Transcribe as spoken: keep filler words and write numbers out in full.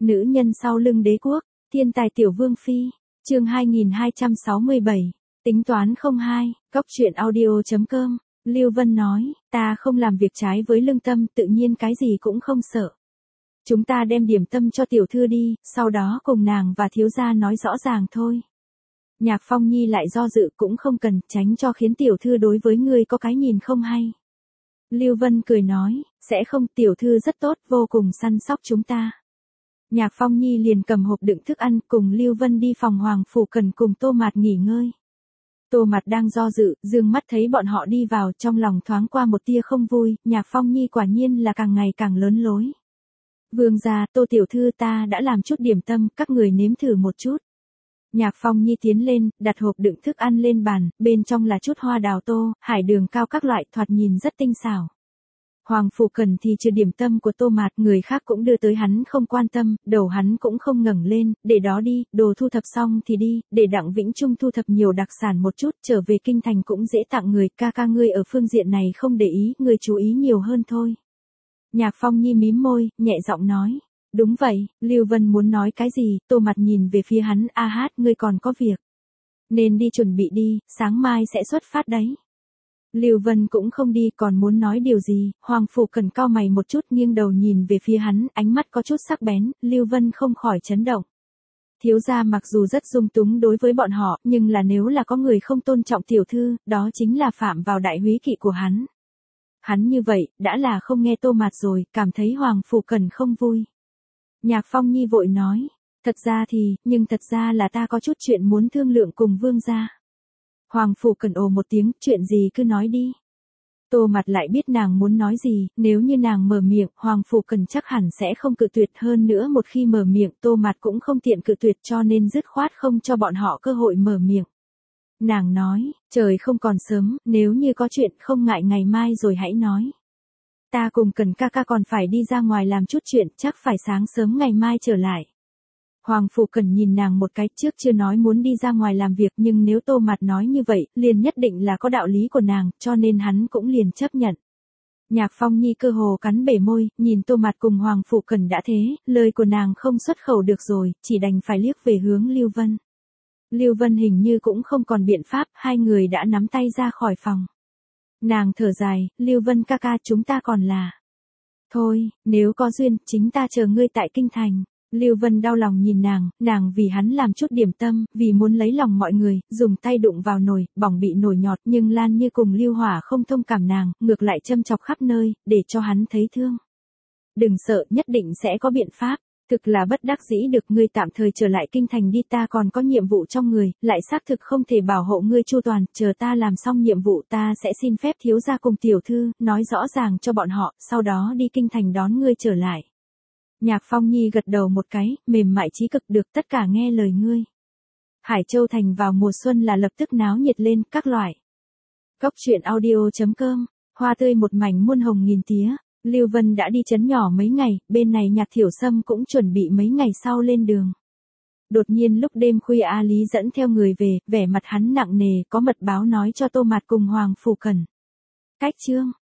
Nữ nhân sau lưng đế quốc, thiên tài tiểu vương phi, chương hai nghìn hai trăm sáu mươi bảy, tính toán không hai, góc truyện audio.com, Lưu Vân nói, ta không làm việc trái với lương tâm, tự nhiên cái gì cũng không sợ. Chúng ta đem điểm tâm cho tiểu thư đi, sau đó cùng nàng và thiếu gia nói rõ ràng thôi. Nhạc Phong Nhi lại do dự, cũng không cần, tránh cho khiến tiểu thư đối với ngươi có cái nhìn không hay. Lưu Vân cười nói, sẽ không, tiểu thư rất tốt, vô cùng săn sóc chúng ta. Nhạc Phong Nhi liền cầm hộp đựng thức ăn, cùng Lưu Vân đi phòng Hoàng Phủ Cần cùng Tô Mạt nghỉ ngơi. Tô Mạt đang do dự, dương mắt thấy bọn họ đi vào, trong lòng thoáng qua một tia không vui, Nhạc Phong Nhi quả nhiên là càng ngày càng lớn lối. Vương gia, Tô tiểu thư, ta đã làm chút điểm tâm, các người nếm thử một chút. Nhạc Phong Nhi tiến lên, đặt hộp đựng thức ăn lên bàn, bên trong là chút hoa đào tô, hải đường cao các loại, thoạt nhìn rất tinh xảo. Hoàng Phủ Cần thì chưa điểm tâm của Tô Mạt, người khác cũng đưa tới hắn không quan tâm, đầu hắn cũng không ngẩng lên, để đó đi, đồ thu thập xong thì đi, để Đặng Vĩnh Trung thu thập nhiều đặc sản một chút, trở về kinh thành cũng dễ tặng người, ca ca ngươi ở phương diện này không để ý, ngươi chú ý nhiều hơn thôi. Nhạc Phong Nhi mím môi, nhẹ giọng nói. Đúng vậy, Lưu Vân muốn nói cái gì, Tô Mạt nhìn về phía hắn, a hát, ngươi còn có việc. Nên đi chuẩn bị đi, sáng mai sẽ xuất phát đấy. Lưu Vân cũng không đi, còn muốn nói điều gì, Hoàng Phủ Cần cau mày một chút, nghiêng đầu nhìn về phía hắn, ánh mắt có chút sắc bén, Lưu Vân không khỏi chấn động. Thiếu gia mặc dù rất dung túng đối với bọn họ, nhưng là nếu là có người không tôn trọng tiểu thư, đó chính là phạm vào đại húy kỵ của hắn. Hắn như vậy, đã là không nghe Tô Mạt rồi, cảm thấy Hoàng Phủ Cần không vui. Nhạc Phong Nhi vội nói, thật ra thì, nhưng thật ra là ta có chút chuyện muốn thương lượng cùng vương gia. Hoàng Phủ Cần ồ một tiếng, chuyện gì cứ nói đi. Tô Mạt lại biết nàng muốn nói gì, nếu như nàng mở miệng, Hoàng Phủ Cần chắc hẳn sẽ không cự tuyệt, hơn nữa một khi mở miệng, Tô Mạt cũng không tiện cự tuyệt, cho nên dứt khoát không cho bọn họ cơ hội mở miệng. Nàng nói, trời không còn sớm, nếu như có chuyện không ngại ngày mai rồi hãy nói. Ta cùng Cần ca ca còn phải đi ra ngoài làm chút chuyện, chắc phải sáng sớm ngày mai trở lại. Hoàng Phủ Cần nhìn nàng một cái, trước chưa nói muốn đi ra ngoài làm việc, nhưng nếu Tô Mạt nói như vậy, liền nhất định là có đạo lý của nàng, cho nên hắn cũng liền chấp nhận. Nhạc Phong Nhi cơ hồ cắn bể môi, nhìn Tô Mạt cùng Hoàng Phủ Cần đã thế, lời của nàng không xuất khẩu được rồi, chỉ đành phải liếc về hướng Lưu Vân. Lưu Vân hình như cũng không còn biện pháp, hai người đã nắm tay ra khỏi phòng. Nàng thở dài, Lưu Vân ca ca, chúng ta còn là. Thôi, nếu có duyên, chính ta chờ ngươi tại kinh thành. Lưu Vân đau lòng nhìn nàng, nàng vì hắn làm chút điểm tâm, vì muốn lấy lòng mọi người, dùng tay đụng vào nồi, bỏng bị nổi nhọt, nhưng Lan Như cùng Lưu Hỏa không thông cảm nàng, ngược lại châm chọc khắp nơi, để cho hắn thấy thương. Đừng sợ, nhất định sẽ có biện pháp. Thực là bất đắc dĩ được, ngươi tạm thời trở lại kinh thành đi, ta còn có nhiệm vụ trong người, lại xác thực không thể bảo hộ ngươi chu toàn, chờ ta làm xong nhiệm vụ ta sẽ xin phép thiếu gia cùng tiểu thư, nói rõ ràng cho bọn họ, sau đó đi kinh thành đón ngươi trở lại. Nhạc Phong Nhi gật đầu một cái, mềm mại chí cực, được, tất cả nghe lời ngươi. Hải Châu thành vào mùa xuân là lập tức náo nhiệt lên, các loại. Góc truyện audio.com, hoa tươi một mảnh muôn hồng nghìn tía. Lưu Vân đã đi trấn nhỏ mấy ngày, bên này Nhạc Thiểu Sâm cũng chuẩn bị mấy ngày sau lên đường. Đột nhiên lúc đêm khuya A Lý dẫn theo người về, vẻ mặt hắn nặng nề, có mật báo nói cho Tô Mạt cùng Hoàng Phủ Cần. Cách chương,